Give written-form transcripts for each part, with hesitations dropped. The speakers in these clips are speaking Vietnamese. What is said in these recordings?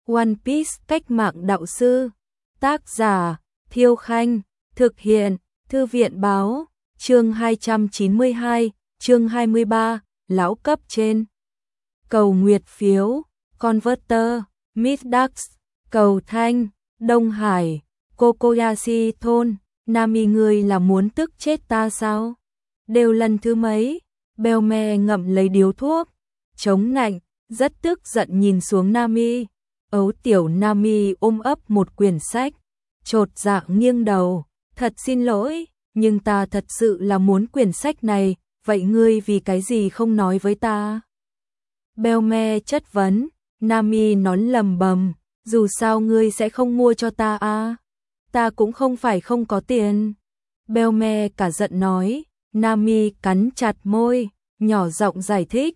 One Piece cách mạng đạo sư. Tác giả Thiêu Khanh. Thực hiện Thư viện báo. Chương 292, chương 23, lão cấp trên. Cầu nguyệt phiếu, Converter, Middax, Cầu Thanh, Đông Hải, Kokoyashi thôn. Nami, ngươi là muốn tức chết ta sao? Đều lần thứ mấy? Belme ngậm lấy điếu thuốc, chống nạnh, rất tức giận nhìn xuống Nami. Ấu tiểu Nami ôm ấp một quyển sách, chột dạ nghiêng đầu. Thật xin lỗi, nhưng ta thật sự là muốn quyển sách này, vậy ngươi vì cái gì không nói với ta? Belme chất vấn. Nami nói lầm bầm, dù sao ngươi sẽ không mua cho ta à? Ta cũng không phải không có tiền. Belme cả giận nói. Nami cắn chặt môi, nhỏ giọng giải thích,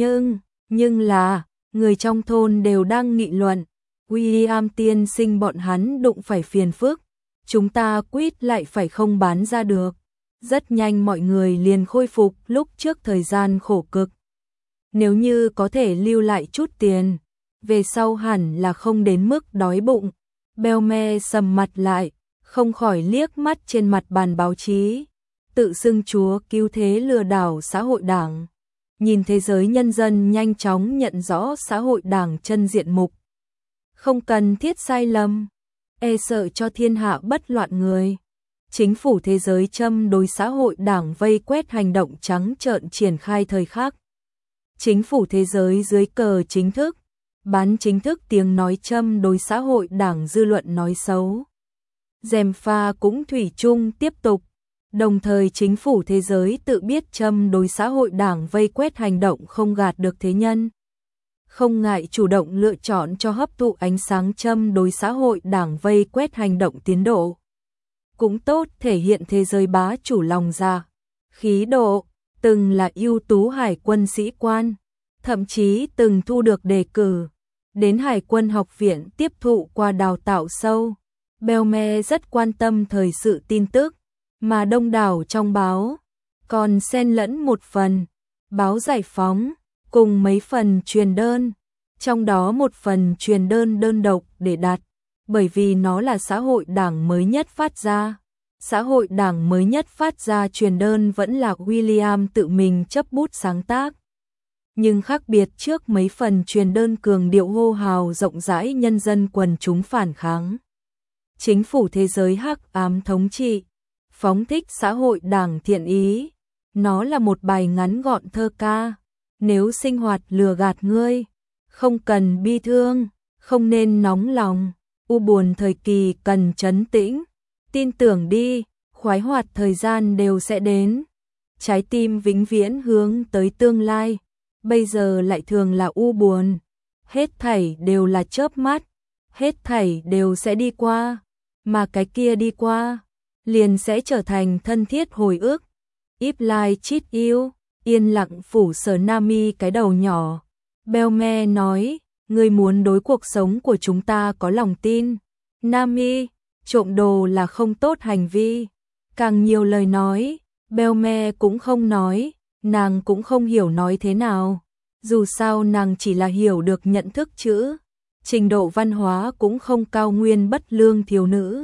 nhưng là, người trong thôn đều đang nghị luận, William tiên sinh bọn hắn đụng phải phiền phức, chúng ta quýt lại phải không bán ra được. Rất nhanh mọi người liền khôi phục lúc trước thời gian khổ cực. Nếu như có thể lưu lại chút tiền, về sau hẳn là không đến mức đói bụng. Belme sầm mặt lại, không khỏi liếc mắt trên mặt bàn báo chí. Tự xưng chúa cứu thế lừa đảo xã hội đảng. Nhìn thế giới nhân dân nhanh chóng nhận rõ xã hội đảng chân diện mục. Không cần thiết sai lầm, e sợ cho thiên hạ bất loạn người. Chính phủ thế giới châm đối xã hội đảng vây quét hành động trắng trợn triển khai thời khắc. Chính phủ thế giới dưới cờ chính thức, bán chính thức tiếng nói châm đối xã hội đảng dư luận nói xấu. Gièm pha cũng thủy chung tiếp tục. Đồng thời chính phủ thế giới tự biết châm đối xã hội đảng vây quét hành động không gạt được thế nhân. Không ngại chủ động lựa chọn cho hấp thụ ánh sáng châm đối xã hội đảng vây quét hành động tiến độ. Cũng tốt thể hiện thế giới bá chủ lòng dạ, khí độ, từng là ưu tú hải quân sĩ quan, thậm chí từng thu được đề cử đến Hải quân học viện tiếp thụ qua đào tạo sâu. Belme rất quan tâm thời sự tin tức, mà đông đảo trong báo, còn xen lẫn một phần báo Giải Phóng, cùng mấy phần truyền đơn, trong đó một phần truyền đơn đơn độc để đặt, bởi vì nó là xã hội đảng mới nhất phát ra. Xã hội đảng mới nhất phát ra truyền đơn vẫn là William tự mình chấp bút sáng tác. Nhưng khác biệt trước mấy phần truyền đơn cường điệu hô hào rộng rãi nhân dân quần chúng phản kháng. Chính phủ thế giới hắc ám thống trị, phóng thích xã hội đảng thiện ý. Nó là một bài ngắn gọn thơ ca. Nếu sinh hoạt lừa gạt ngươi, không cần bi thương, không nên nóng lòng. U buồn thời kỳ cần trấn tĩnh. Tin tưởng đi, khoái hoạt thời gian đều sẽ đến. Trái tim vĩnh viễn hướng tới tương lai. Bây giờ lại thường là u buồn. Hết thảy đều là chớp mắt. Hết thảy đều sẽ đi qua. Mà cái kia đi qua liền sẽ trở thành thân thiết hồi ức. If life cheat you, yên lặng phủ sờ Nami cái đầu nhỏ. Belme nói, ngươi muốn đối cuộc sống của chúng ta có lòng tin. Nami, trộm đồ là không tốt hành vi. Càng nhiều lời nói, Belme cũng không nói, nàng cũng không hiểu nói thế nào. Dù sao nàng chỉ là hiểu được nhận thức chữ. Trình độ văn hóa cũng không cao, nguyên bất lương thiếu nữ.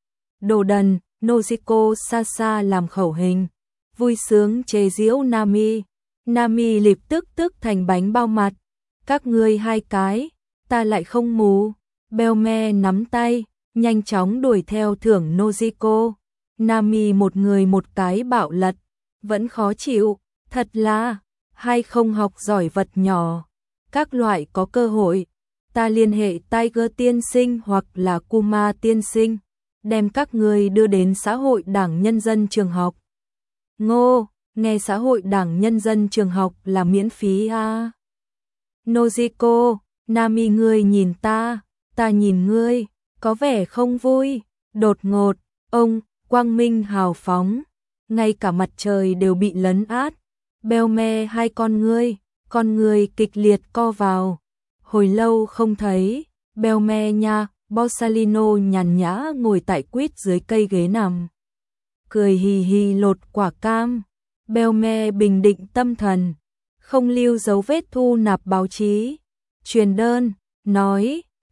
Đồ đần, Nojiko Sasa làm khẩu hình, vui sướng chế giễu Nami. Nami lập tức thành bánh bao mặt. Các ngươi hai cái, ta lại không mù. Belme nắm tay, nhanh chóng đuổi theo thưởng Nojiko. Nami một người một cái bạo lật, vẫn khó chịu, thật là, hay không học giỏi vật nhỏ. Các loại có cơ hội, ta liên hệ Tiger tiên sinh hoặc là Kuma tiên sinh, đem các người đưa đến xã hội đảng nhân dân trường học. Ngô, nghe xã hội đảng nhân dân trường học là miễn phí à? Nojiko, Nami ngươi nhìn ta nhìn ngươi, có vẻ không vui, đột ngột, ông, quang minh hào phóng, ngay cả mặt trời đều bị lấn át. Belme hai con ngươi kịch liệt co vào. Hồi lâu không thấy, Belme nha. Borsalino nhàn nhã ngồi tại quýt dưới cây ghế nằm, cười hì hì lột quả cam. Belme bình định tâm thần, không lưu dấu vết thu nạp báo chí, truyền đơn, nói,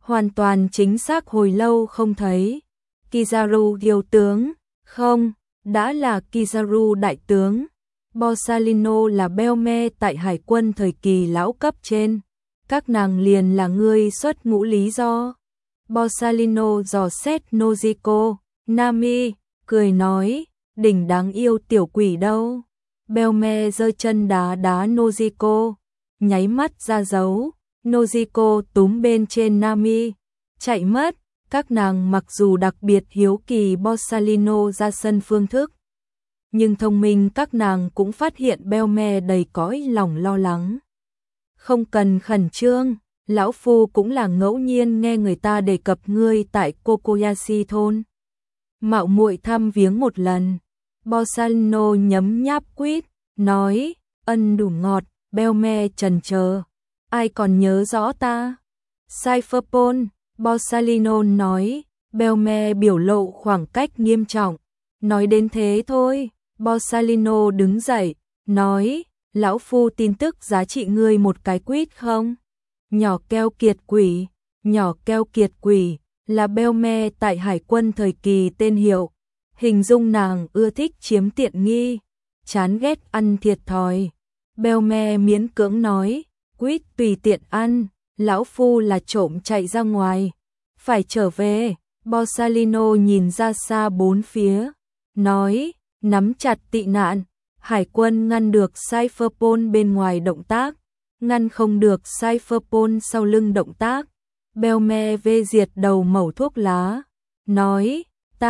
Hoàn toàn chính xác hồi lâu không thấy. Kizaru thiếu tướng, không, đã là Kizaru đại tướng. Borsalino là Belme tại hải quân thời kỳ lão cấp trên. Các nàng liền là người xuất ngũ lý do. Borsalino dò xét Nojiko, Nami, cười nói, đỉnh đáng yêu tiểu quỷ đâu. Belme giơ chân đá đá Nojiko, nháy mắt ra dấu. Nojiko túm bên trên Nami, chạy mất. Các nàng mặc dù đặc biệt hiếu kỳ Borsalino ra sân phương thức, nhưng thông minh các nàng cũng phát hiện Belme đầy cõi lòng lo lắng. Không cần khẩn trương, lão phu cũng là ngẫu nhiên nghe người ta đề cập ngươi tại Kokoyashi thôn. Mạo muội thăm viếng một lần. Borsalino nhấm nháp quýt, nói, ân đủ ngọt. Belme chần chờ, ai còn nhớ rõ ta? Cypherpole, Borsalino nói. Belme biểu lộ khoảng cách nghiêm trọng, nói đến thế thôi. Borsalino đứng dậy, nói, lão phu tin tức giá trị ngươi một cái quýt không? Nhỏ keo kiệt quỷ, nhỏ keo kiệt quỷ, là Belme tại hải quân thời kỳ tên hiệu. Hình dung nàng ưa thích chiếm tiện nghi, chán ghét ăn thiệt thòi. Belme miễn cưỡng nói, quýt tùy tiện ăn, lão phu là trộm chạy ra ngoài, phải trở về. Borsalino nhìn ra xa bốn phía, nói, nắm chặt tị nạn. Hải quân ngăn được Cypherpole bên ngoài động tác, ngăn không được Cypherpole sau lưng động tác. Belme vê diệt đầu mẩu thuốc lá, nói,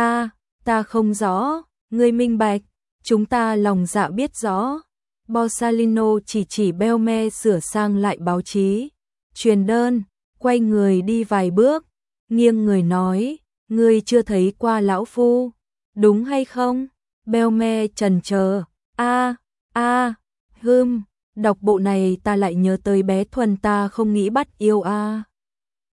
ta không rõ, ngươi minh bạch, chúng ta lòng dạ biết rõ. Borsalino chỉ Belme sửa sang lại báo chí, truyền đơn, quay người đi vài bước, nghiêng người nói, ngươi chưa thấy qua lão phu, đúng hay không? Belme chần chờ, đọc bộ này ta lại nhớ tới bé Thuần ta không nghĩ bắt yêu